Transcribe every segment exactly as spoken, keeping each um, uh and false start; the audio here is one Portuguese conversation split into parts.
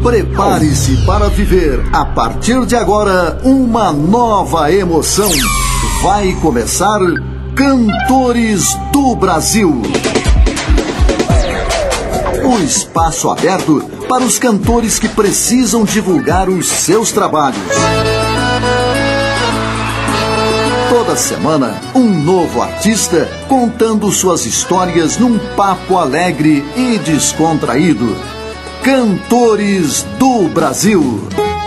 Prepare-se para viver, a partir de agora, uma nova emoção. Vai começar Cantores do Brasil. O espaço aberto para os cantores que precisam divulgar os seus trabalhos. Toda semana, um novo artista contando suas histórias num papo alegre e descontraído. Cantores do Brasil.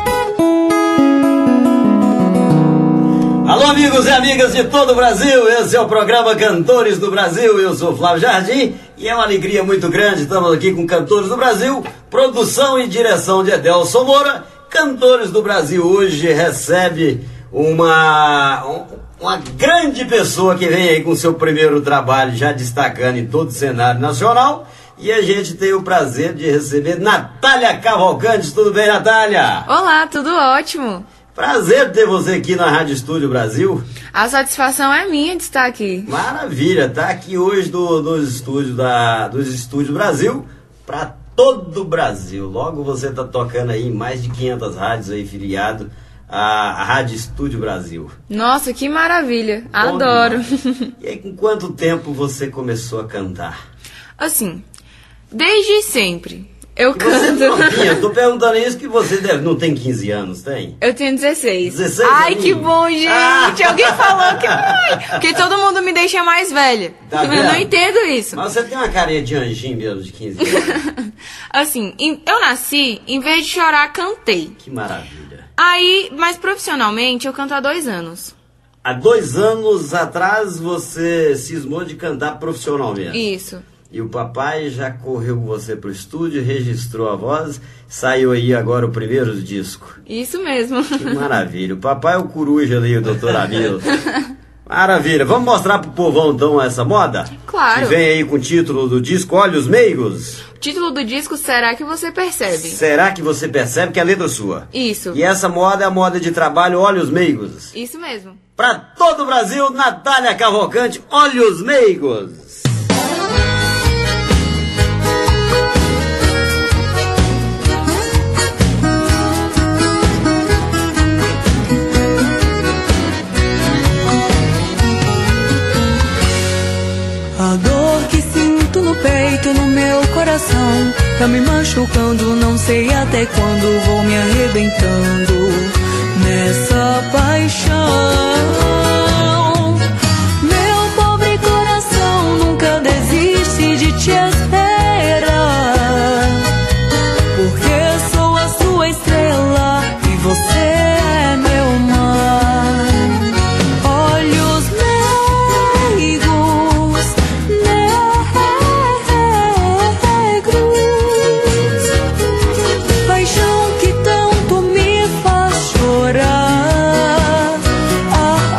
Alô, amigos e amigas de todo o Brasil, esse é o programa Cantores do Brasil. Eu sou Flávio Jardim e é uma alegria muito grande. Estamos aqui com Cantores do Brasil, produção e direção de Edelson Moura. Cantores do Brasil hoje recebe uma, uma grande pessoa que vem aí com seu primeiro trabalho, já destacando em todo o cenário nacional. E a gente tem o prazer de receber Natália Cavalcante. Tudo bem, Natália? Olá, tudo ótimo. Prazer ter você aqui na Rádio Estúdio Brasil. A satisfação é minha de estar aqui. Maravilha, tá aqui hoje do, dos estúdios da, dos Estúdios Brasil para todo o Brasil. Logo você tá tocando aí em mais de quinhentas rádios aí, filiado à, à Rádio Estúdio Brasil. Nossa, que maravilha, adoro. E aí, com quanto tempo você começou a cantar? Assim, desde sempre. Eu que canto. Você eu tô perguntando isso que você deve, não tem quinze anos, tem? Eu tenho dezesseis. dezesseis Ai, anos? Que bom, gente. Ah. Alguém falou que... Ai, porque todo mundo me deixa mais velha. Tá eu não entendo isso. Mas você tem uma carinha de anjinho mesmo, de quinze anos. Assim, eu nasci, em vez de chorar, cantei. Que maravilha. Aí, mas profissionalmente, eu canto há dois anos. Há dois anos atrás, você cismou de cantar profissionalmente. Isso. E o papai já correu com você pro estúdio, registrou a voz, saiu aí agora o primeiro disco. Isso mesmo. Que maravilha. O papai é o coruja ali, o doutor Hamilton. Maravilha. Vamos mostrar pro povão então essa moda? Claro. Que vem aí com o título do disco Olhos Meigos. O título do disco, Será que você percebe? Será que você percebe que é a letra sua? Isso. E essa moda é a moda de trabalho Olhos Meigos. Isso mesmo. Pra todo o Brasil, Natália Cavalcante, Olhos Meigos. A dor que sinto no peito, no meu coração, tá me machucando, não sei até quando vou me arrebentando nessa paixão. Meu pobre coração nunca desiste de te esperar, porque sou a sua estrela e você é meu mar. Olhos meigos, paixão que tanto me faz chorar. Ah,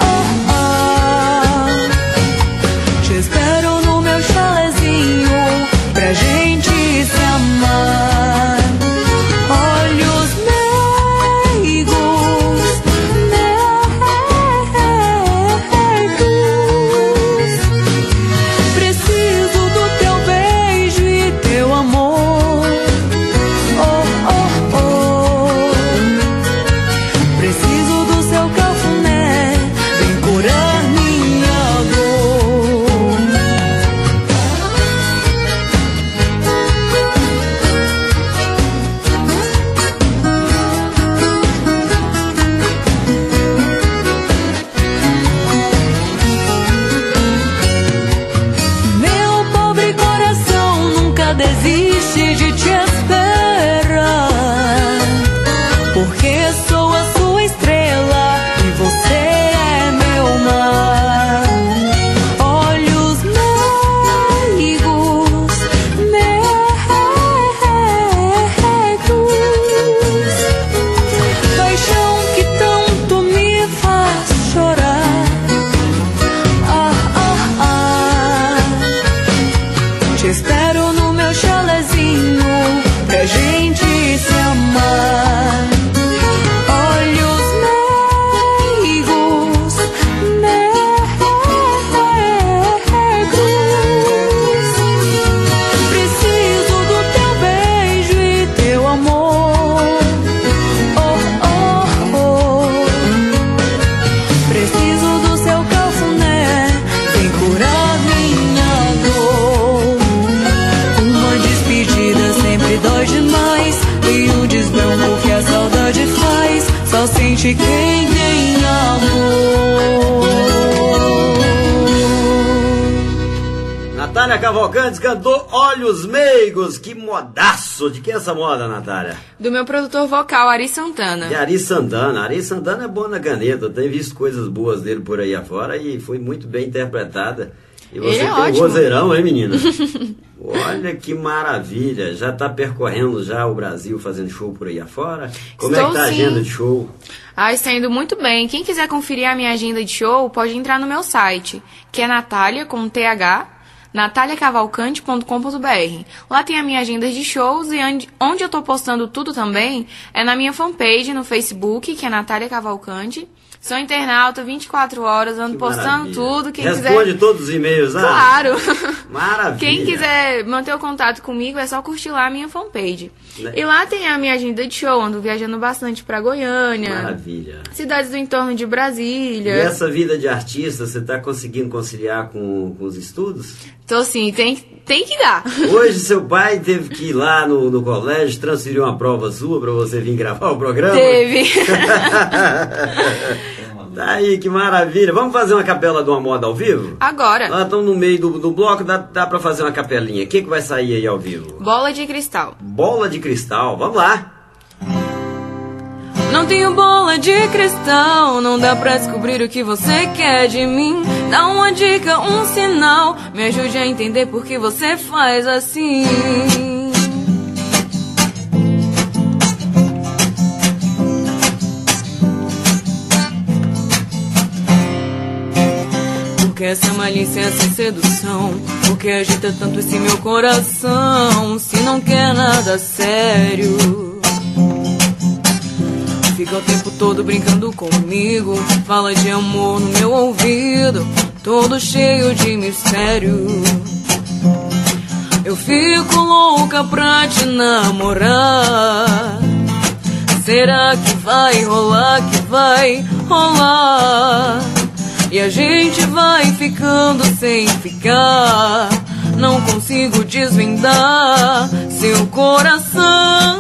Natália Cavalcante cantou Olhos Meigos. Que modaço! De que é essa moda, Natália? Do meu produtor vocal, Ari Santana. De Ari Santana. Ari Santana é bom na caneta. Eu tenho visto coisas boas dele por aí afora e foi muito bem interpretada. E você Ele é tem ótimo. um vozeirão, hein, menina? Olha que maravilha. Já está percorrendo já o Brasil fazendo show por aí afora? Como Estou é que tá a sim. agenda de show? Ah, está indo muito bem. Quem quiser conferir a minha agenda de show, pode entrar no meu site, que é Natália, com T H, natalia cavalcante ponto com ponto b r. Lá tem a minha agenda de shows e onde, onde eu tô postando tudo também é na minha fanpage no Facebook, que é Natália Cavalcante. Sou internauta, vinte e quatro horas, ando Que postando maravilha. tudo. Quem Responde quiser... todos os e-mails, ah? Claro! Maravilha! Quem quiser manter o contato comigo, é só curtir lá a minha fanpage. Né? E lá tem a minha agenda de show, ando viajando bastante pra Goiânia, Maravilha! cidades do entorno de Brasília. E essa vida de artista, você está conseguindo conciliar com, com os estudos? Então, assim, tem, tem que dar. Hoje seu pai teve que ir lá no, no colégio, transferir uma prova sua para você vir gravar o programa? Teve. Daí, que maravilha. Vamos fazer uma capela de uma moda ao vivo? Agora, Nós estamos no meio do, do bloco, dá, dá para fazer uma capelinha. O que, que vai sair aí ao vivo? bola de cristal. Bola de cristal, vamos lá. Não tenho bola de cristal, não dá pra descobrir o que você quer de mim. Dá uma dica, um sinal, me ajude a entender por que você faz assim. Porque essa malícia, essa sedução, porque agita tanto esse meu coração, se não quer nada sério. Fica o tempo todo brincando comigo, fala de amor no meu ouvido, todo cheio de mistério. Eu fico louca pra te namorar. Será que vai rolar, que vai rolar? E a gente vai ficando sem ficar. Não consigo desvendar seu coração.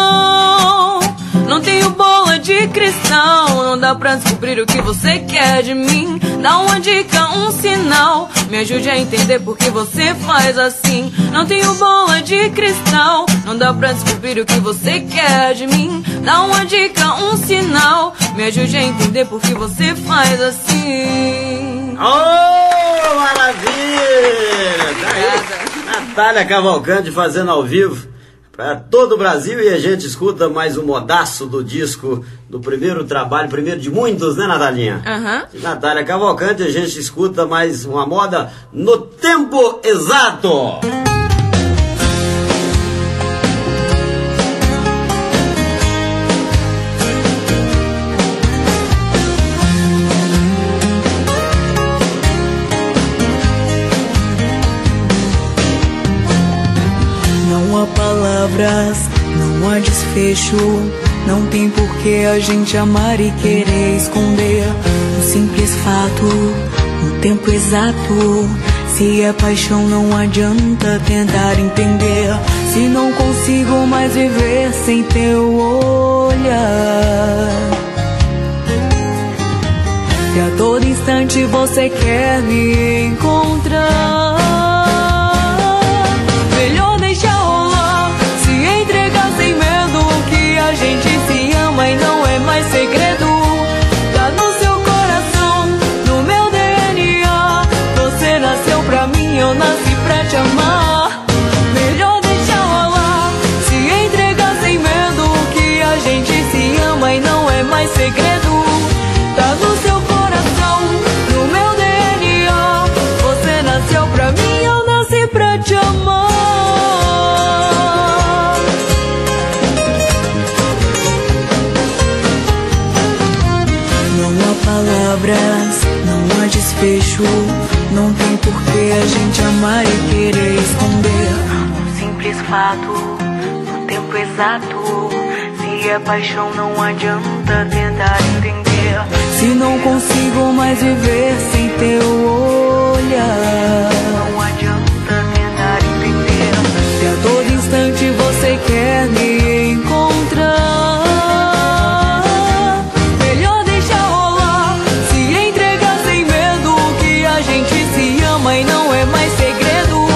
Não tenho bola de cristal, não dá pra descobrir o que você quer de mim. Dá uma dica, um sinal, me ajude a entender por que você faz assim. Não tenho bola de cristal, não dá pra descobrir o que você quer de mim. Dá uma dica, um sinal, me ajude a entender por que você faz assim. Oh, maravilha! Daí, Natália Cavalcante fazendo ao vivo para todo o Brasil, e a gente escuta mais um modaço do disco do primeiro trabalho, primeiro de muitos, né, Natalinha? Aham. De Natália Cavalcante, a gente escuta mais uma moda no tempo exato. Não há palavras, não há desfecho. Não tem por que a gente amar e querer esconder um simples fato, no tempo exato. Se é paixão não adianta tentar entender. Se não consigo mais viver sem teu olhar. Se a todo instante você quer me encontrar, melhor deixar rolar, se entregar sem medo. Que a gente se ama e não é mais segredo. Tá no seu coração, no meu D N A. Você nasceu pra mim, eu nasci pra te amar. Melhor deixar rolar, se entregar sem medo. Que a gente se ama e não é mais segredo. Tá no seu coração, no meu D N A. Você nasceu pra mim, eu nasci pra te amar. Não há palavras, não há desfecho. Não tem por que a gente amar e querer esconder um simples fato, no tempo exato. Se é paixão não adianta tentar entender. Se não consigo mais viver sem teu olhar, não adianta tentar entender. Se a todo instante você quer me encontrar, melhor deixar rolar, se entregar sem medo. Que a gente se ama e não é mais segredo.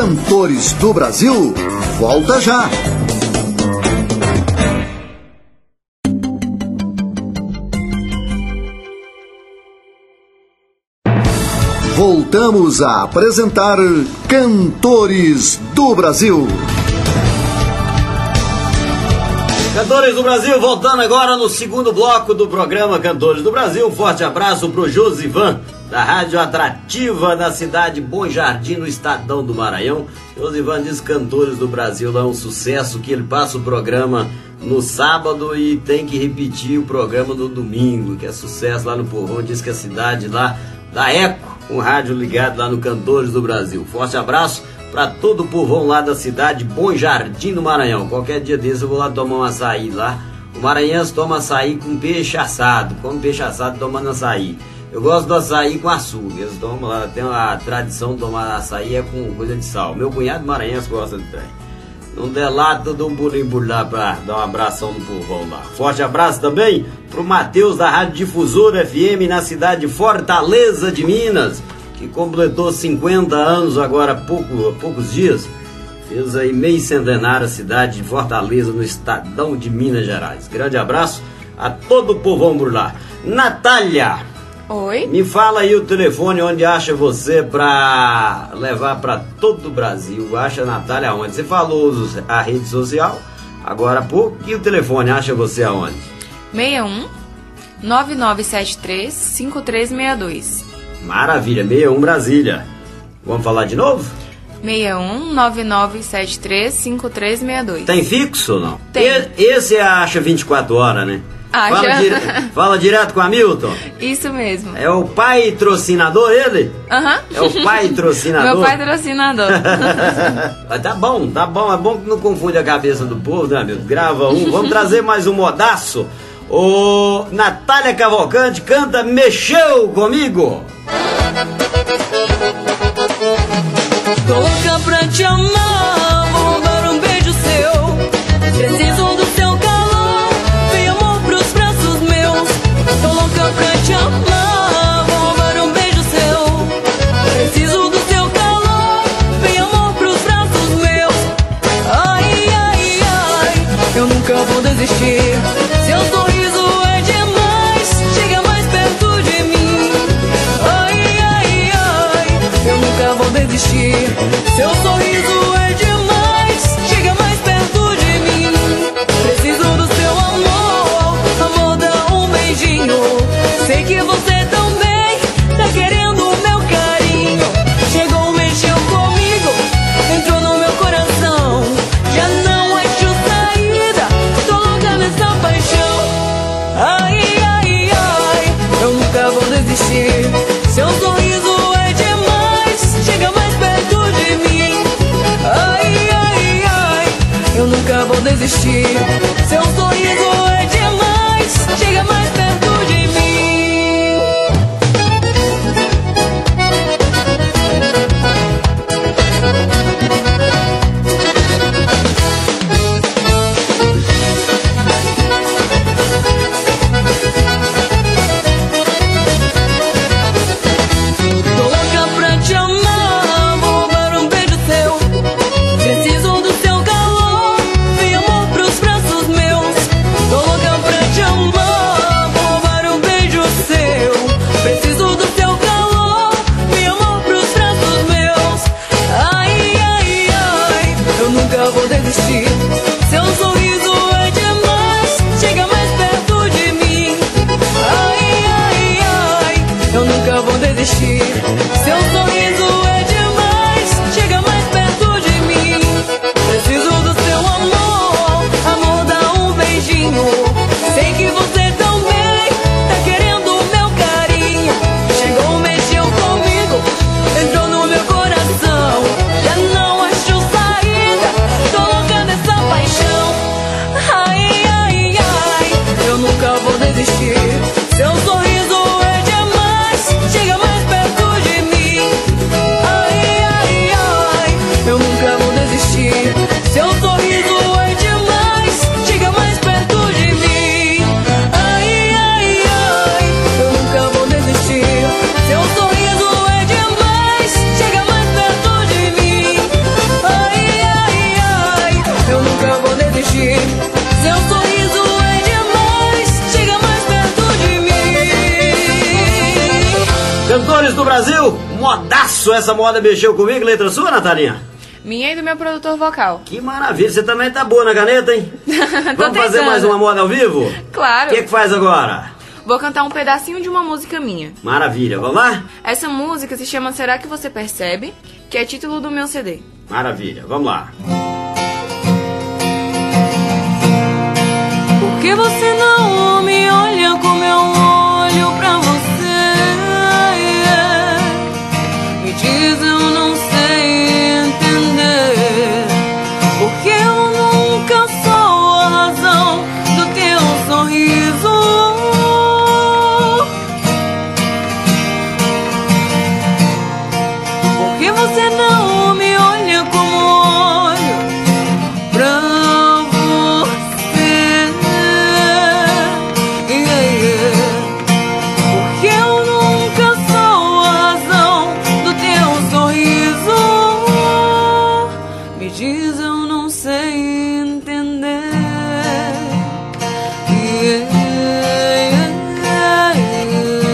Cantores do Brasil, volta já! Voltamos a apresentar Cantores do Brasil. Cantores do Brasil, voltando agora no segundo bloco do programa Cantores do Brasil. Um forte abraço pro Josivan, da Rádio Atrativa, na cidade de Bom Jardim, no Estadão do Maranhão. Josivan diz que Cantores do Brasil é um sucesso, que ele passa o programa no sábado e tem que repetir o programa no domingo, que é sucesso lá no Povão. Diz que a cidade lá da Eco, um rádio ligado lá no Cantores do Brasil. Forte abraço para todo o povão lá da cidade Bom Jardim do Maranhão. Qualquer dia desse eu vou lá tomar um açaí lá. O maranhense toma açaí com peixe assado, come peixe assado tomando açaí. Eu gosto do açaí com açúcar. Eles tomam lá, tem a tradição de tomar açaí é com coisa de sal. Meu cunhado maranhense gosta de trem. Não der lá, todo um pulinho por lá pra dar um abração no povão lá. Forte abraço também pro Matheus da Rádio Difusora F M na cidade de Fortaleza de Minas, que completou cinquenta anos agora há, pouco, há poucos dias. Fez aí meio centenário a cidade de Fortaleza, no Estadão de Minas Gerais. Grande abraço a todo o povão por lá. Natália! Oi? Me fala aí o telefone onde acha você pra levar pra todo o Brasil. Acha a Natália onde? Você falou a rede social agora há pouco. E o telefone acha você aonde? seis um nove nove sete três cinco três seis dois. Maravilha, sessenta e um Brasília. Vamos falar de novo? seis um nove nove sete três cinco três seis dois. Tem fixo ou não? Tem. E, esse é a Acha vinte e quatro horas, né? Acha. Fala, dire... Fala direto com a Hamilton. Isso mesmo. É o patrocinador ele? Aham. É o patrocinador? Meu patrocinador. Mas tá bom, tá bom. É bom que não confunde a cabeça do povo, né, Hamilton? Grava um. Vamos trazer mais um modaço. O Natália Cavalcante canta Mexeu Comigo. Tô louca pra te amar, vou dar um beijo seu. Preciso do seu calor, vem amor pros braços meus. Tô louca pra te amar, vou dar um beijo seu. Preciso do seu calor, vem amor pros braços meus. Ai, ai, ai, eu nunca vou desistir. Seu sorriso é demais, chega mais perto de mim. Ai, ai, ai, eu nunca vou desistir. Seu sorriso é demais, chega mais perto de mim. Preciso do seu amor, amor, dá um beijinho. Sei que você também tá querendo o meu carinho. Chegou, mexeu comigo, entrou no meu coração. Já não acho saída, tô louca nessa paixão. Ai, ai, ai, eu nunca vou desistir. Seu sorriso é demais, chega mais perto de mim. Ai, ai, ai, eu nunca vou desistir. Seu sorriso é demais, chega mais perto de mim. Tô louca pra te amar, vou dar um beijo seu. Preciso do seu calor, vem amor pros braços meus. Tô louca pra te amar, vou dar um beijo seu. Preciso do seu calor, vem amor pros braços meus. Ai, ai, ai, eu nunca vou desistir. Seu sorriso é demais, chega mais perto de mim. Ai, ai, ai, eu nunca vou desistir. Seu sorriso é demais, chega mais perto de mim. Preciso do seu amor, amor, dá um beijinho. Sei que você também tá querendo o meu carinho. Chegou, mexeu comigo, entrou no meu coração. Já não acho saída, tô louca nessa Cantores do Brasil, modaço. Essa moda mexeu comigo. Letra sua, Natalinha? Minha e do meu produtor vocal. Que maravilha, você também tá boa na caneta, hein? Vamos fazer tentando. mais uma moda ao vivo? Claro. O que que faz agora? Vou cantar um pedacinho de uma música minha. Maravilha, vamos lá? Essa música se chama Será Que Você Percebe? Que é título do meu C D. Maravilha, vamos lá. Por que você não me olha como eu olho pra você? Me diz, eu não sei entender. Porque eu nunca sou a razão do teu sorriso. Por que você não me olha como olho pra você? Yeah, yeah. Porque eu nunca sou a razão do teu sorriso. Me diz, eu não sei entender. Yeah, yeah, yeah.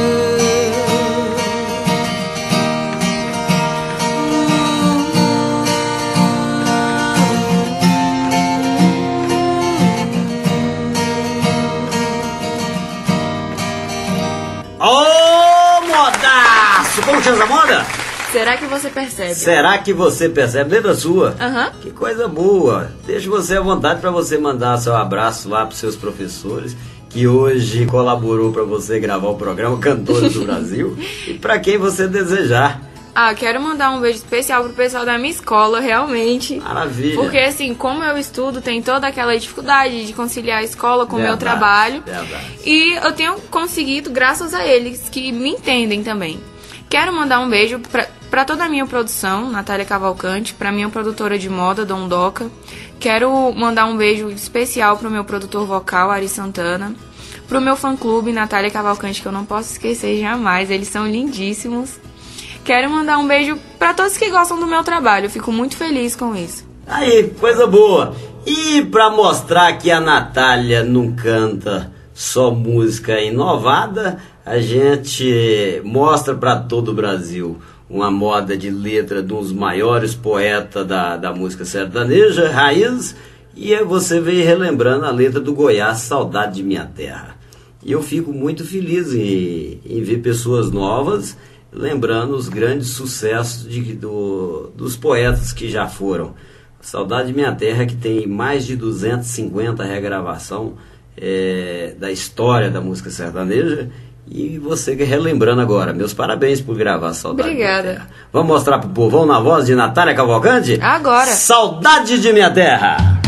Ô, modaço! Como chama essa moda? Será que você percebe? Será que você percebe? Letra sua? Aham. Que coisa boa. Deixa você à vontade para você mandar seu abraço lá pros seus professores, que hoje colaborou para você gravar o programa Cantores do Brasil, e para quem você desejar. Ah, eu quero mandar um beijo especial pro pessoal da minha escola, realmente. Maravilha. Porque assim, como eu estudo, tem toda aquela dificuldade de conciliar a escola com o meu Verdade, trabalho. verdade. E eu tenho conseguido graças a eles, que me entendem também. Quero mandar um beijo pra, pra toda a minha produção, Natália Cavalcante, pra minha produtora de moda, Dondoca. Quero mandar um beijo especial pro meu produtor vocal, Ari Santana. Pro meu fã-clube, Natália Cavalcante, que eu não posso esquecer jamais, eles são lindíssimos. Quero mandar um beijo pra todos que gostam do meu trabalho, eu fico muito feliz com isso. Aí, coisa boa. E para mostrar que a Natália não canta só música inovada, a gente mostra para todo o Brasil uma moda de letra de um dos maiores poetas da, da música sertaneja, raiz, e você vem relembrando a letra do Goiás, Saudade de Minha Terra. E eu fico muito feliz em, em ver pessoas novas lembrando os grandes sucessos de, do, dos poetas que já foram. Saudade de Minha Terra, que tem mais de duzentas e cinquenta regravação é, da história da música sertaneja, e você relembrando agora. Meus parabéns por gravar Saudade Obrigada. de Minha Terra. Vamos mostrar pro povão na voz de Natália Cavalcante? Agora. Saudade de Minha Terra.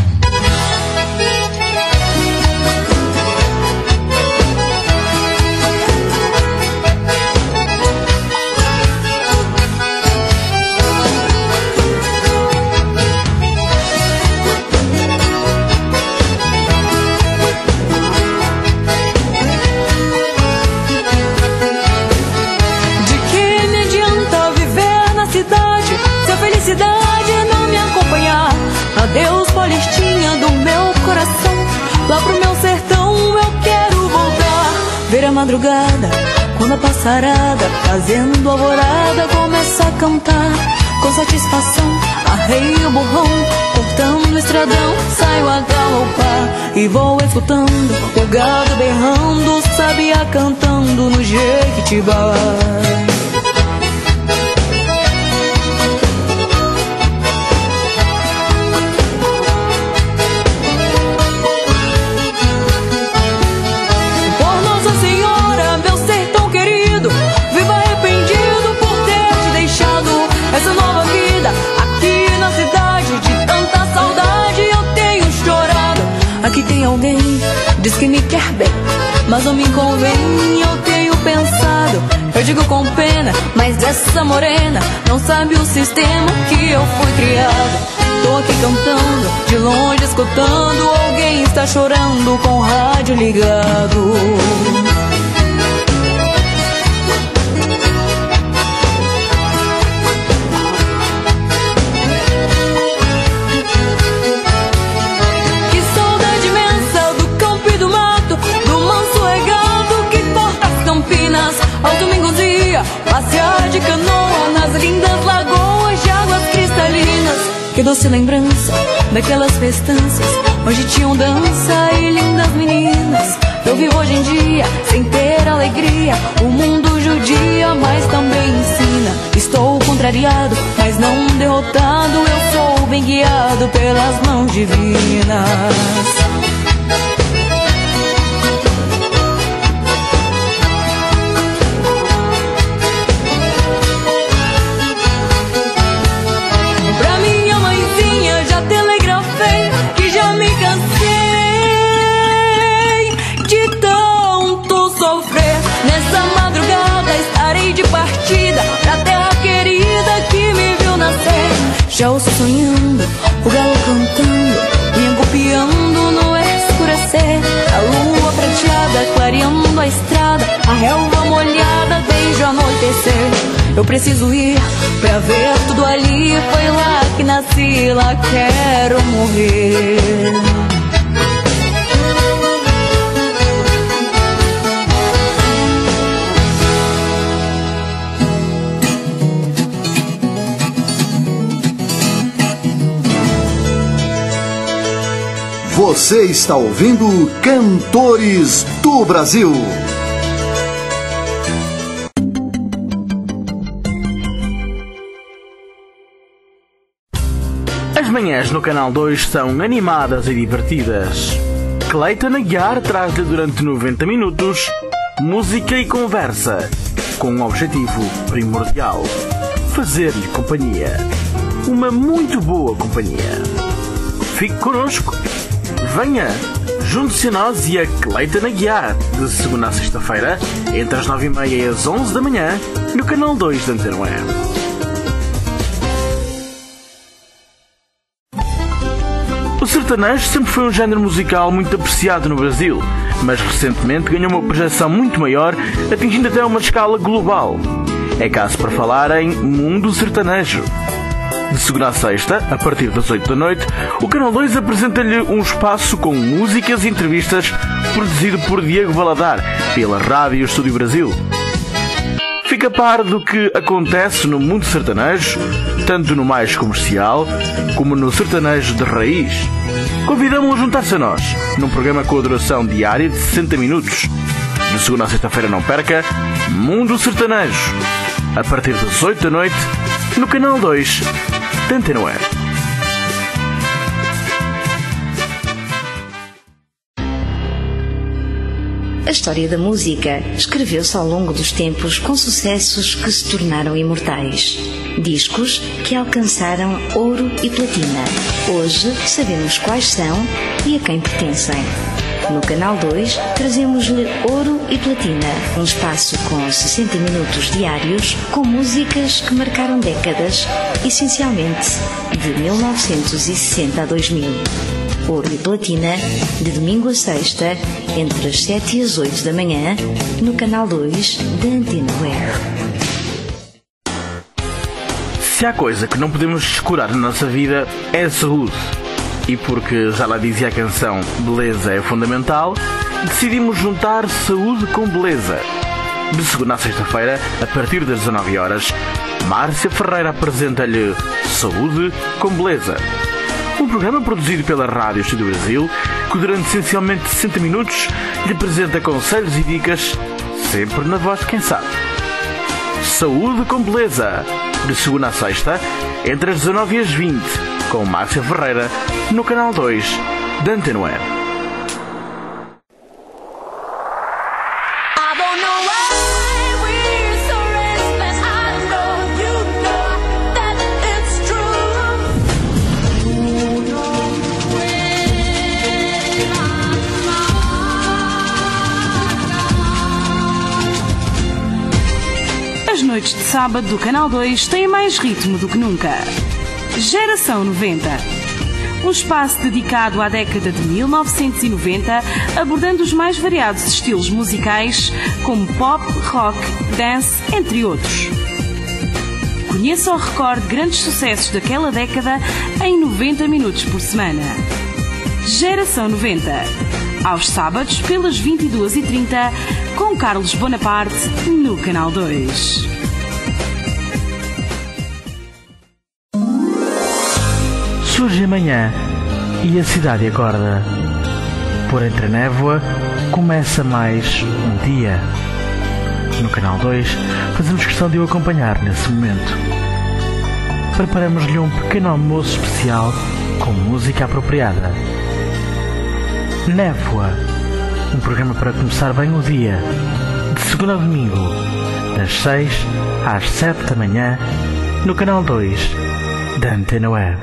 Adeus, Paulistinha do meu coração. Lá pro meu sertão eu quero voltar. Ver a madrugada, quando a passarada, fazendo alvorada, começa a cantar. Com satisfação, arreio o borrão, cortando o estradão, saio a galopar. E vou escutando o gado berrando, sabiá cantando no Jequitibá. Aqui tem alguém, diz que me quer bem, mas não me convém, eu tenho pensado. Eu digo com pena, mas essa morena não sabe o sistema que eu fui criado. Tô aqui cantando, de longe escutando, alguém está chorando com o rádio ligado. Ao domingo dia, passear Que doce lembrança daquelas festanças, onde tinham dança e lindas meninas. Eu vivo hoje em dia sem ter alegria. O mundo judia, mas também ensina. Estou contrariado, mas não derrotado. Eu sou bem guiado pelas mãos divinas. Pra terra querida que me viu nascer. Já ouço sonhando, o galo cantando, me golpeando no escurecer. A lua prateada clareando a estrada, a relva molhada desde o anoitecer. Eu preciso ir pra ver tudo ali. Foi lá que nasci, lá quero morrer. Você está ouvindo Cantores do Brasil. As manhãs no Canal dois são animadas e divertidas. Cleiton Aguiar traz-lhe durante noventa minutos música e conversa, com um objetivo primordial: fazer-lhe companhia. Uma muito boa companhia. Fique connosco. Venha, junte-se a nós e a Cleiton Aguiar, de segunda a sexta-feira, entre as nove e meia e as onze da manhã, no Canal dois da Antena um. O sertanejo sempre foi um género musical muito apreciado no Brasil, mas recentemente ganhou uma projeção muito maior, atingindo até uma escala global. É caso para falar em Mundo Sertanejo. De segunda a sexta, a partir das oito da noite, o Canal dois apresenta-lhe um espaço com músicas e entrevistas produzido por Diego Valadar, pela Rádio Estúdio Brasil. Fica a par do que acontece no mundo sertanejo, tanto no mais comercial, como no sertanejo de raiz. Convidamos-o a juntar-se a nós, num programa com a duração diária de sessenta minutos. De segunda a sexta-feira não perca, Mundo Sertanejo, a partir das oito da noite, no Canal dois da Antena um. A história da música escreveu-se ao longo dos tempos com sucessos que se tornaram imortais. Discos que alcançaram ouro e platina. Hoje sabemos quais são e a quem pertencem. No Canal dois trazemos-lhe Ouro e Platina, um espaço com sessenta minutos diários com músicas que marcaram décadas, essencialmente de mil novecentos e sessenta a dois mil. Ouro e Platina, de domingo a sexta, entre as sete e as oito da manhã, no Canal dois da Antena um. Se há coisa que não podemos descurar na nossa vida é a saúde. E porque já lá dizia a canção Beleza é fundamental, decidimos juntar saúde com beleza. De segunda a sexta-feira, a partir das dezanove horas, Márcia Ferreira apresenta-lhe Saúde com Beleza. Um programa produzido pela Rádio Estúdio Brasil, que durante essencialmente sessenta minutos lhe apresenta conselhos e dicas, sempre na voz de quem sabe. Saúde com Beleza, de segunda a sexta, entre as dezanove e as vinte, com Márcia Ferreira, no Canal dois da Antena um. As noites de sábado do Canal dois têm mais ritmo do que nunca. Geração noventa. Um espaço dedicado à década de mil novecentos e noventa, abordando os mais variados estilos musicais, como pop, rock, dance, entre outros. Conheça ou recorde grandes sucessos daquela década em noventa minutos por semana. Geração noventa. Aos sábados, pelas vinte e duas e trinta, com Carlos Bonaparte, no Canal dois. surge amanhã e a cidade acorda. Por entre a névoa começa mais um dia. No Canal dois fazemos questão de o acompanhar nesse momento. Preparamos-lhe um pequeno almoço especial com música apropriada. Névoa, um programa para começar bem o dia, de segunda a domingo, das seis às sete da manhã, no Canal dois da Antena Web.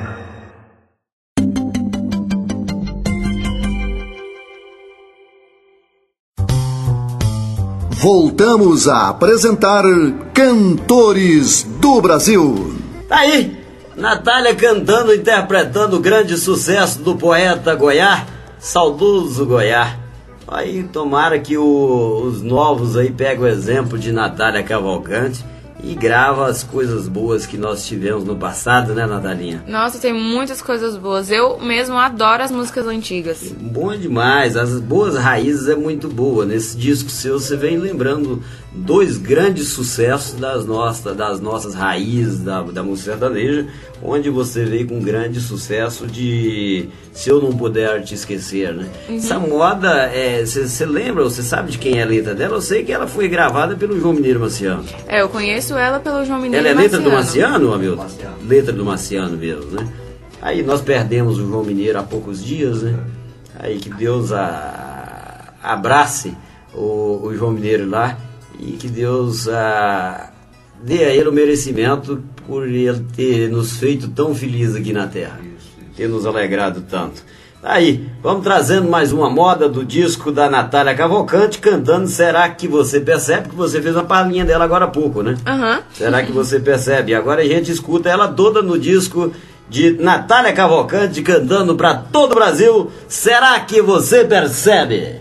Voltamos a apresentar Cantores do Brasil. Tá aí, Natália cantando, interpretando o grande sucesso do poeta Goiás, saudoso Goiás. Aí tomara que o, os novos aí peguem o exemplo de Natália Cavalcante e grava as coisas boas que nós tivemos no passado, né, Natalinha? Nossa, tem muitas coisas boas. Eu mesmo adoro as músicas antigas. Bom demais, as boas raízes é muito boa. Nesse disco seu você vem lembrando dois grandes sucessos das nossas, das nossas raízes da, da música sertaneja, onde você veio com um grande sucesso de Se Eu Não Puder Te Esquecer, né? Uhum. Essa moda, você é, lembra, você sabe de quem é a letra dela? Eu sei que ela foi gravada pelo João Mineiro Marciano. É, eu conheço ela pelo João Mineiro Marciano. Ela é letra do Marciano, Hamilton? Letra do Marciano mesmo, né? Aí nós perdemos o João Mineiro há poucos dias, né? Aí que Deus a, abrace o, o João Mineiro lá e que Deus a, dê a ele o merecimento por ele ter nos feito tão felizes aqui na Terra, ter nos alegrado tanto. Aí, vamos trazendo mais uma moda do disco da Natália Cavalcante, cantando Será Que Você Percebe, que você fez uma palhinha dela agora há pouco, né? Uhum. Será Que Você Percebe? E agora a gente escuta ela toda no disco de Natália Cavalcante, cantando para todo o Brasil, Será Que Você Percebe?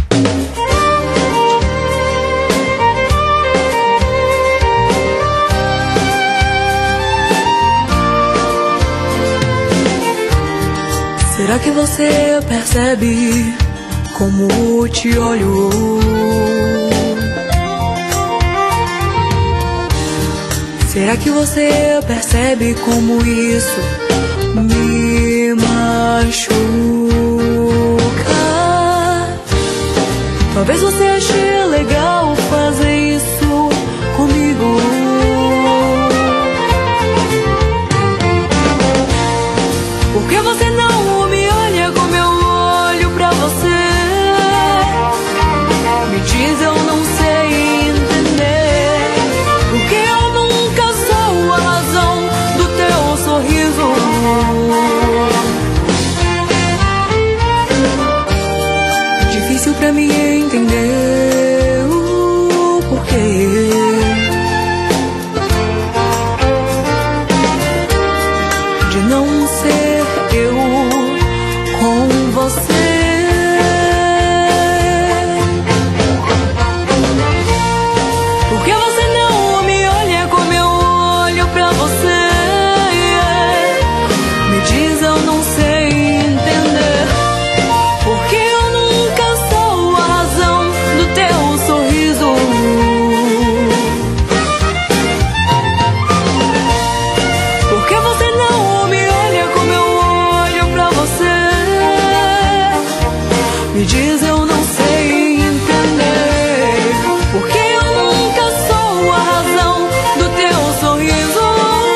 Será que você percebe como te olho? Será que você percebe como isso me machuca? Talvez você ache legal fazer isso comigo. Por que você não me olha como eu olho pra você? Me diz, eu não sei entender. Porque eu nunca sou a razão do teu sorriso. Difícil pra mim entender o porquê. De não ser eu com você. Porque você não me olha como eu olho pra você? Me diz, eu não sei entender. Porque eu nunca sou a razão do teu sorriso. Porque você não me olha como eu olho pra você? Me diz, eu não sei entender. Porque eu nunca sou a razão do teu sorriso.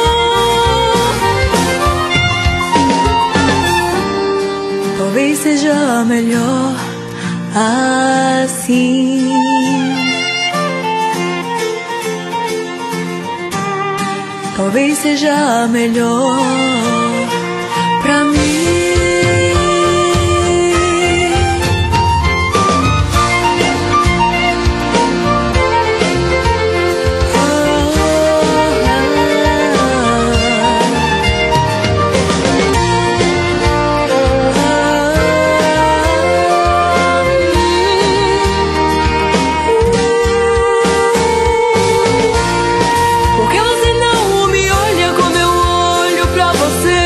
Talvez seja melhor assim. Talvez seja melhor pra mim. Porque você não me olha como eu olho pra você?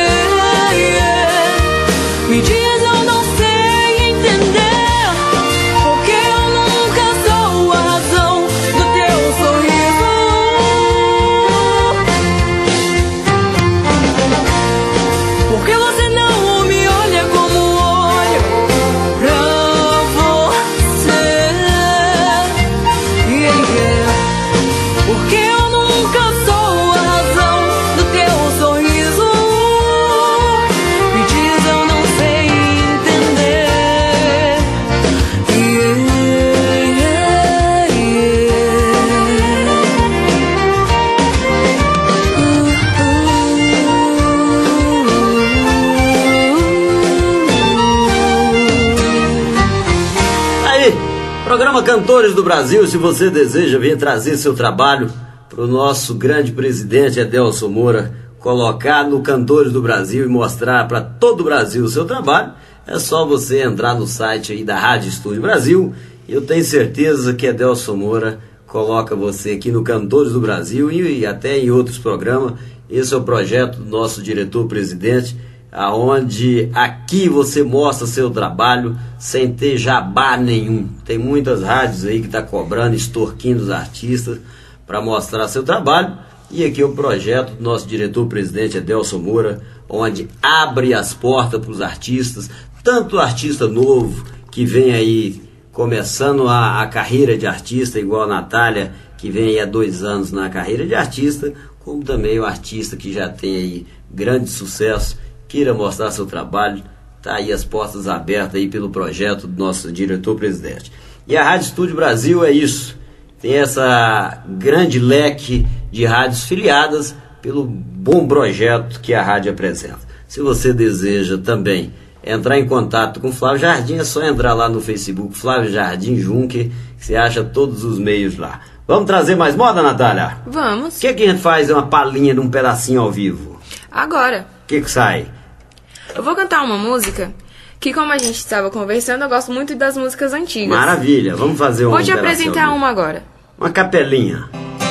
Programa Cantores do Brasil, se você deseja vir trazer seu trabalho para o nosso grande presidente Adelson Moura, colocar no Cantores do Brasil e mostrar para todo o Brasil o seu trabalho, é só você entrar no site aí da Rádio Estúdio Brasil. Eu tenho certeza que Adelson Moura coloca você aqui no Cantores do Brasil e até em outros programas. Esse é o projeto do nosso diretor-presidente, aonde aqui você mostra seu trabalho sem ter jabá nenhum. Tem muitas rádios aí que estão tá cobrando, extorquindo os artistas para mostrar seu trabalho. E aqui é o projeto do nosso diretor-presidente Adelson Moura, onde abre as portas para os artistas, tanto o artista novo que vem aí começando a, a carreira de artista, igual a Natália, que vem aí há dois anos na carreira de artista, como também o artista que já tem aí grande sucesso, queira mostrar seu trabalho, tá aí as portas abertas aí pelo projeto do nosso diretor-presidente. E a Rádio Estúdio Brasil é isso, tem essa grande leque de rádios filiadas pelo bom projeto que a rádio apresenta. Se você deseja também entrar em contato com Flávio Jardim, é só entrar lá no Facebook, Flávio Jardim Juncker, que você acha todos os meios lá. Vamos trazer mais moda, Natália? Vamos. O que, que a gente faz uma palhinha de um pedacinho ao vivo? Agora. O que que sai? Eu vou cantar uma música que, como a gente estava conversando, eu gosto muito das músicas antigas. Maravilha, vamos fazer uma. Vou te apresentar uma agora. Uma capelinha.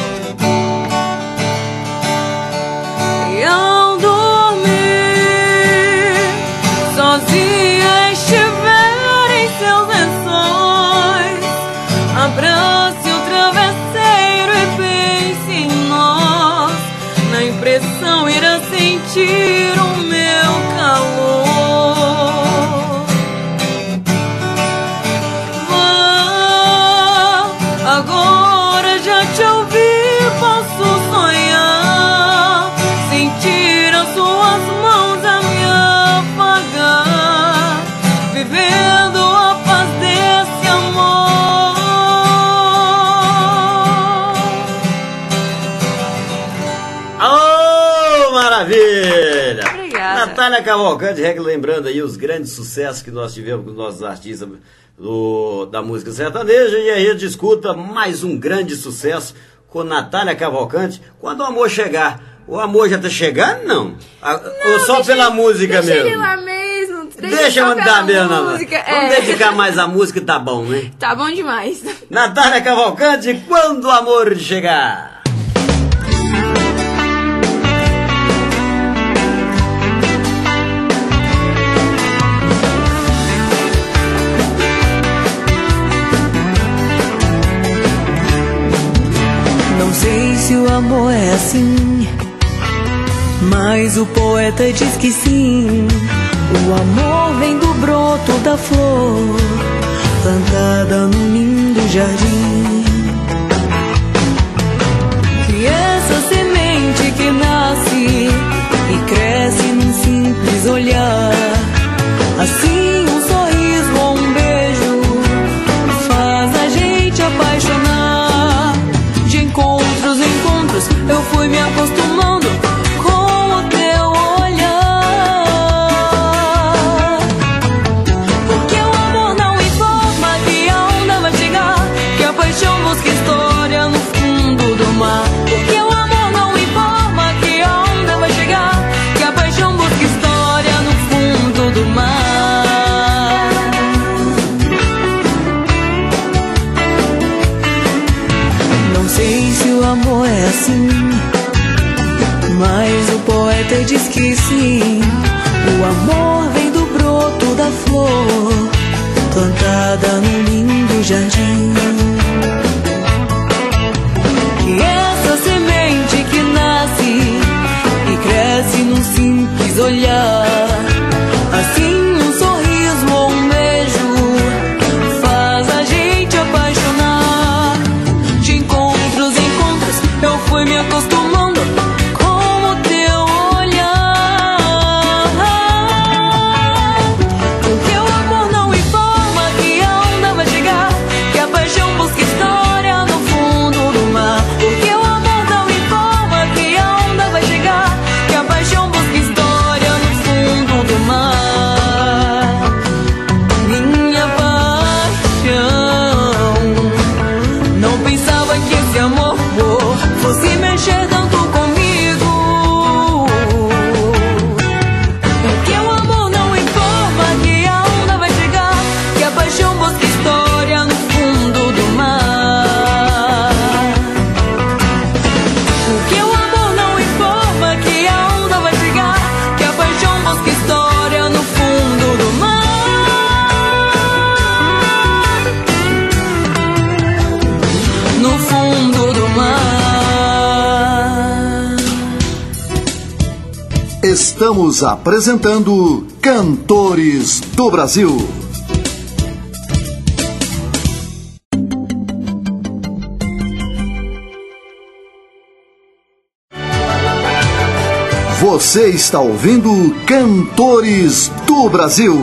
Eu dormir, sozinha estiver em seus lençóis, abrace o travesseiro e pense em nós. Na impressão irá sentir o meu calor. Vá, agora já te ouvi, posso sonhar, sentir as suas mãos a me apagar, vivendo a paz desse amor. Oh, maravilha! Obrigada. Natália Cavalcante, lembrando aí os grandes sucessos que nós tivemos com os nossos artistas do, da música sertaneja, e aí a gente escuta mais um grande sucesso com Natália Cavalcante, Quando o Amor Chegar. O amor já tá chegando, não? A, Não, ou só deixa pela ele- música deixa mesmo? ele lá mesmo. Deixa, Deixa só eu pela andar mesmo, não. música. Vamos É. dedicar mais a música, tá bom, né? Tá bom demais. Natália Cavalcante, Quando o Amor Chegar. Não sei se o amor é assim, mas o poeta diz que sim. O amor vem do broto da flor, plantada num lindo jardim. Que essa semente que nasce e cresce num simples olhar, assim um sorriso ou um beijo faz a gente apaixonar. De encontros em encontros eu fui me acostumando com o teu olhar. Porque o amor não informa que a onda vai chegar, que a paixão busca história no fundo do mar. Porque o amor não informa que a onda vai chegar, que a paixão busca história no fundo do mar. Estamos apresentando Cantores do Brasil. Você está ouvindo Cantores do Brasil.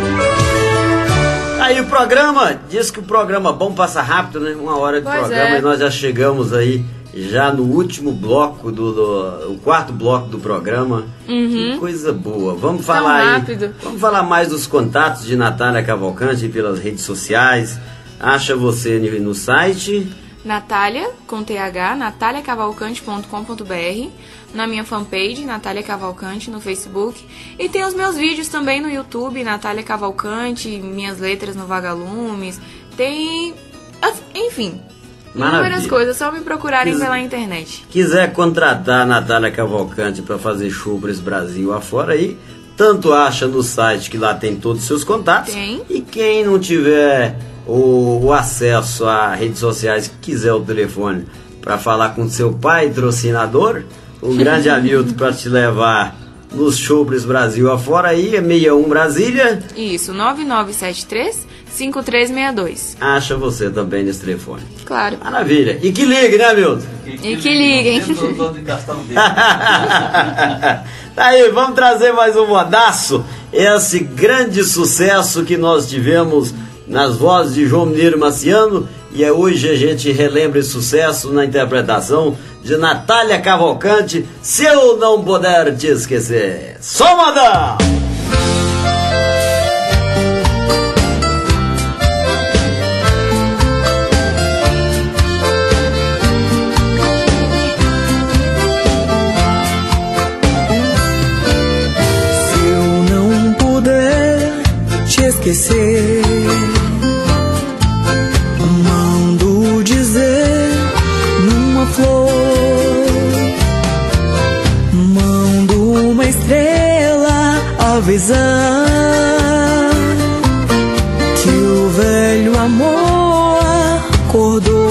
Aí o programa, diz que o programa bom passa rápido, né? Uma hora de Pois programa é. e nós já chegamos aí, já no último bloco, do, do o quarto bloco do programa. Que coisa boa. Vamos falar aí, rápido. vamos falar mais dos contatos de Natália Cavalcante pelas redes sociais. Acha você no site... Natália, com T H, natália cavalcante ponto com ponto b r, na minha fanpage, Natália Cavalcante, no Facebook. E tem os meus vídeos também no YouTube, Natália Cavalcante, minhas letras no Vagalumes. Tem, enfim, Maravilha. inúmeras coisas, só me procurarem Quis- pela internet. Quiser contratar a Natália Cavalcante para fazer show para esse Brasil afora aí, tanto acha no site, que lá tem todos os seus contatos. Tem. E quem não tiver o, o acesso a redes sociais, que quiser o telefone para falar com seu patrocinador, o grande Hamilton, para te levar nos shows para esse Brasil afora aí, é sessenta e um Brasília. Isso, nove nove sete três, cinco três seis dois. Acha você também nesse telefone. Claro. Maravilha. E que ligue, né, Hamilton? E que liguem. Tá aí, vamos trazer mais um modaço. Esse grande sucesso que nós tivemos nas vozes de João Mineiro Marciano. E é hoje a gente relembra esse sucesso na interpretação de Natália Cavalcante, Se Eu Não Puder Te Esquecer. Só modão! Se eu não puder te esquecer, mando dizer numa flor, mando uma estrela avisar que o velho amor acordou.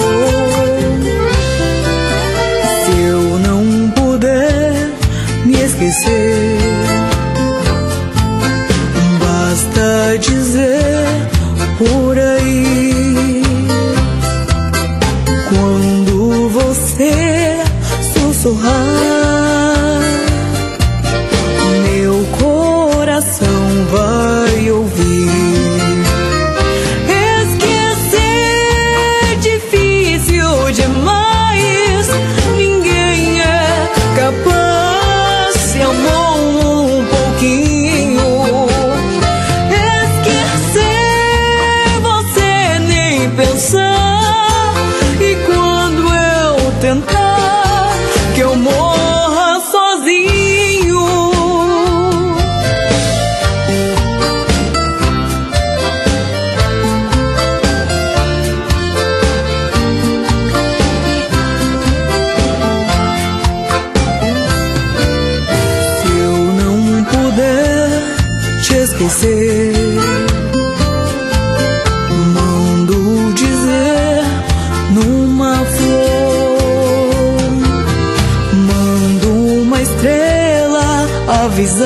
Se eu não puder me esquecer, basta dizer por aí, quando você sussurrar, meu coração vai ouvir. Esquecer difícil demais, ninguém é capaz. Se amou um pouquinho, esquecer você nem pensar. E quando eu tentar, que eu morra sozinho. Se eu não puder te esquecer, mando dizer numa flor, mando uma estrela avisar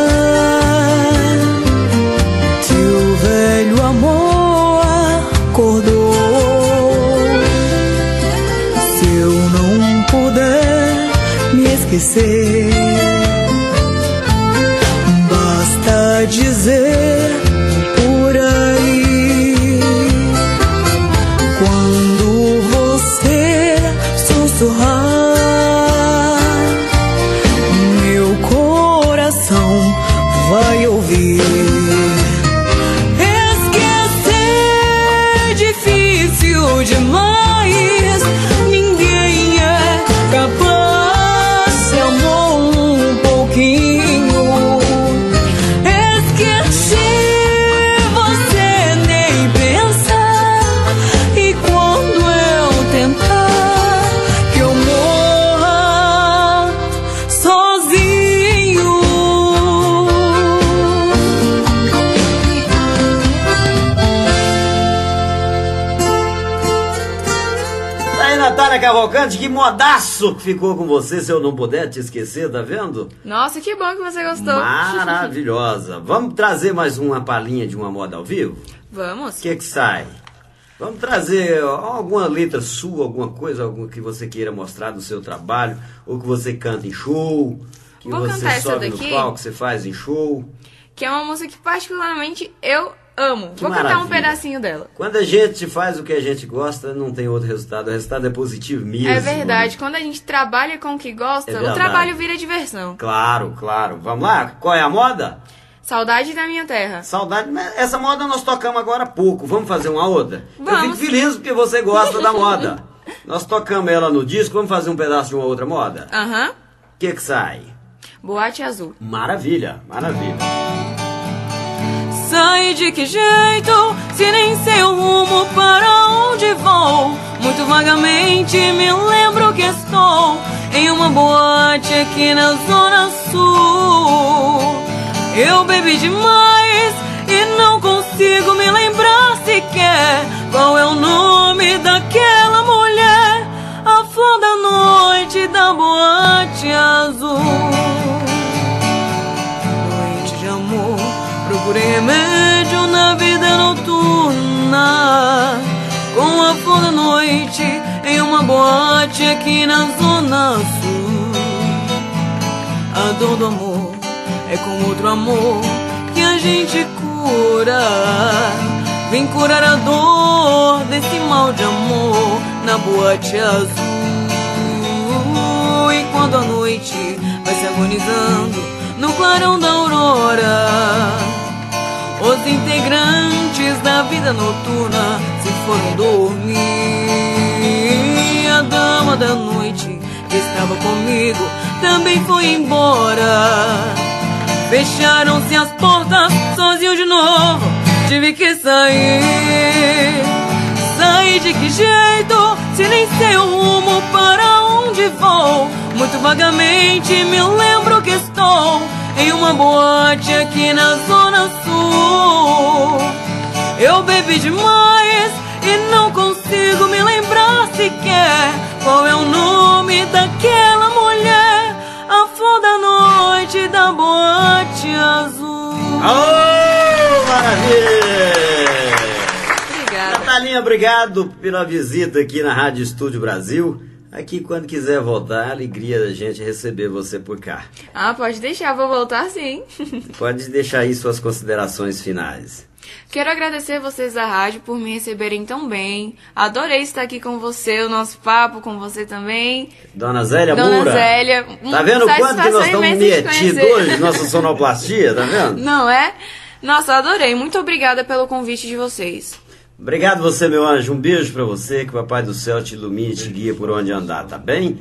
que o velho amor acordou. Se eu não puder me esquecer, basta dizer por aí, quando você sussurrar, meu coração vai ouvir. Esquecer difícil demais, ninguém é capaz. Se amou um pouquinho, esquecer Cavalcante, que modaço que ficou com você, se eu não puder te esquecer, tá vendo? Nossa, que bom que você gostou. Maravilhosa. Vamos trazer mais uma palhinha de uma moda ao vivo? Vamos. O que que sai? Vamos trazer alguma letra sua, alguma coisa, alguma que você queira mostrar do seu trabalho, ou que você canta em show, que Vou você cantar essa sobe daqui. no palco, que você faz em show. Que é uma música que particularmente eu amo. Que Vou cantar maravilha. um pedacinho dela. Quando a gente faz o que a gente gosta, não tem outro resultado. O resultado é positivo mesmo. É verdade. Né? Quando a gente trabalha com o que gosta, É o verdade. trabalho vira diversão. Claro, claro. Vamos lá? Qual é a moda? Saudade da minha terra. Saudade. Mas essa moda nós tocamos agora há pouco. Vamos fazer uma outra? Eu Vamos. fico feliz porque você gosta da moda. Nós tocamos ela no disco. Vamos fazer um pedaço de uma outra moda? Aham. O que que sai? Boate Azul. Maravilha, maravilha. Sai de que jeito, se nem sei o rumo para onde vou. Muito vagamente me lembro que estou em uma boate aqui na Zona Sul. Eu bebi demais e não consigo me lembrar sequer qual é o nome daquela mulher, a flor da noite da Boate Azul. Noite de amor, procurei remédio na vida noturna, com a flor da noite em uma boate aqui na Zona Sul. A dor do amor é com outro amor que a gente cura. Vem curar a dor desse mal de amor na Boate Azul. E quando a noite vai se agonizando no clarão da aurora, os integrantes da vida noturna se foram dormir. A dama da noite que estava comigo também foi embora. Fecharam-se as portas, sozinho de novo, tive que sair. Sair de que jeito, se nem sei o rumo para onde vou. Muito vagamente me lembro que estou em uma boate aqui na Zona Sul. Eu bebi demais e não consigo me lembrar sequer qual é o nome daquela mulher, a flor da noite da Boate Azul. Aô, maravilha! Obrigada. Natalinha, obrigado pela visita aqui na Rádio Estúdio Brasil. Aqui, quando quiser voltar, é alegria da gente receber você por cá. Ah, pode deixar, vou voltar sim. Pode deixar aí suas considerações finais. Quero agradecer vocês da rádio por me receberem tão bem. Adorei estar aqui com você, o nosso papo com você também. Dona Zélia Dona Moura. Zélia, Tá vendo o quanto que nós estamos imensa de metidos conhecer. hoje, nossa sonoplastia, tá vendo? Não é? Nossa, adorei. Muito obrigada pelo convite de vocês. Obrigado você, meu anjo. Um beijo pra você, que o Papai do Céu te ilumine e te guia por onde andar, tá bem?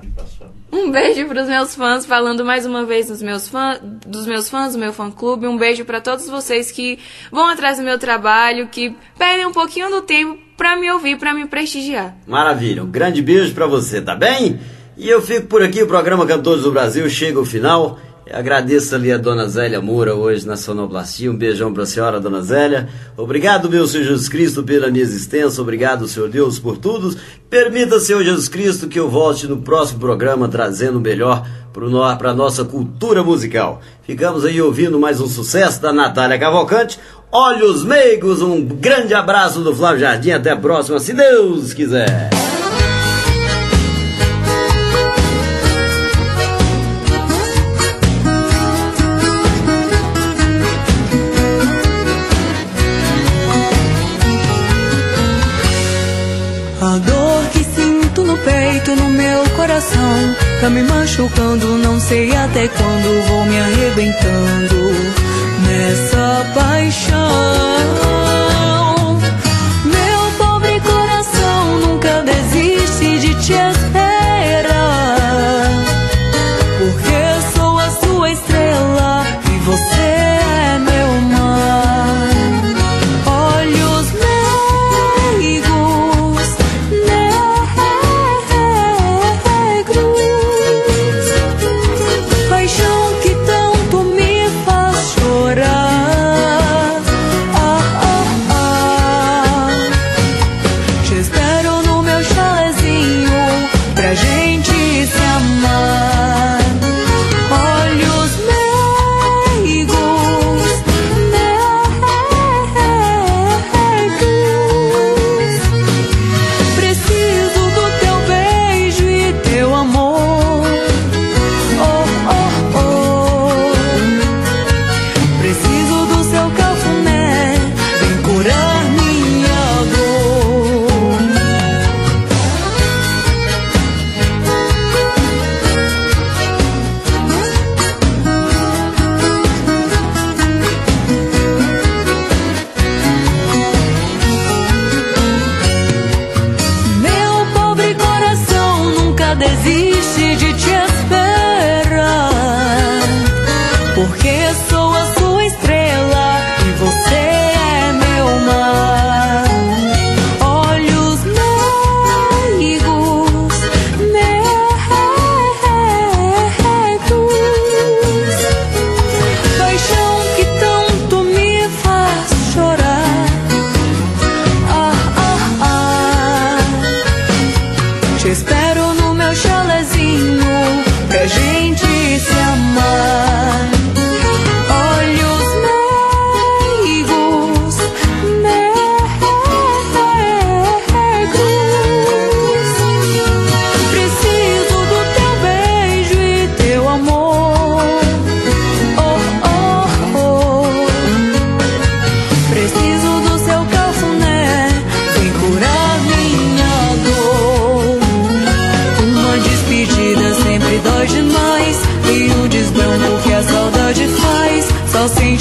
Um beijo para os meus fãs, falando mais uma vez dos meus fãs, dos meus fãs, do meu fã-clube. Um beijo para todos vocês que vão atrás do meu trabalho, que perdem um pouquinho do tempo para me ouvir, para me prestigiar. Maravilha. Um grande beijo pra você, tá bem? E eu fico por aqui, o programa Cantores do Brasil chega ao final. Eu agradeço ali a Dona Zélia Moura hoje na sonoplastia. Um beijão pra senhora, Dona Zélia. Obrigado, meu Senhor Jesus Cristo, pela minha existência. Obrigado, Senhor Deus, por tudo. Permita, Senhor Jesus Cristo, que eu volte no próximo programa trazendo o melhor para a nossa cultura musical. Ficamos aí ouvindo mais um sucesso da Natália Cavalcante. Olhos Meigos, um grande abraço do Flávio Jardim. Até a próxima, se Deus quiser. A dor que sinto no peito, no meu coração, tá me machucando, não sei até quando vou me arrebentando nessa paixão. Meu pobre coração nunca desiste de te esperar, porque sou a sua estrela e você é meu mar. Olhos meigos, negros, paixão que tanto me faz chorar.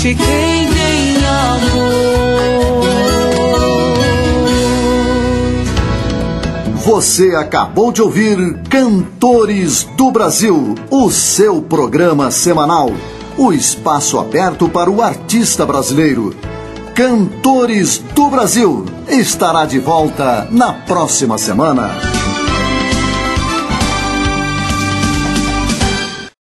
somente quem tem amor. Você acabou de ouvir Cantores do Brasil, o seu programa semanal, o espaço aberto para o artista brasileiro. Cantores do Brasil estará de volta na próxima semana.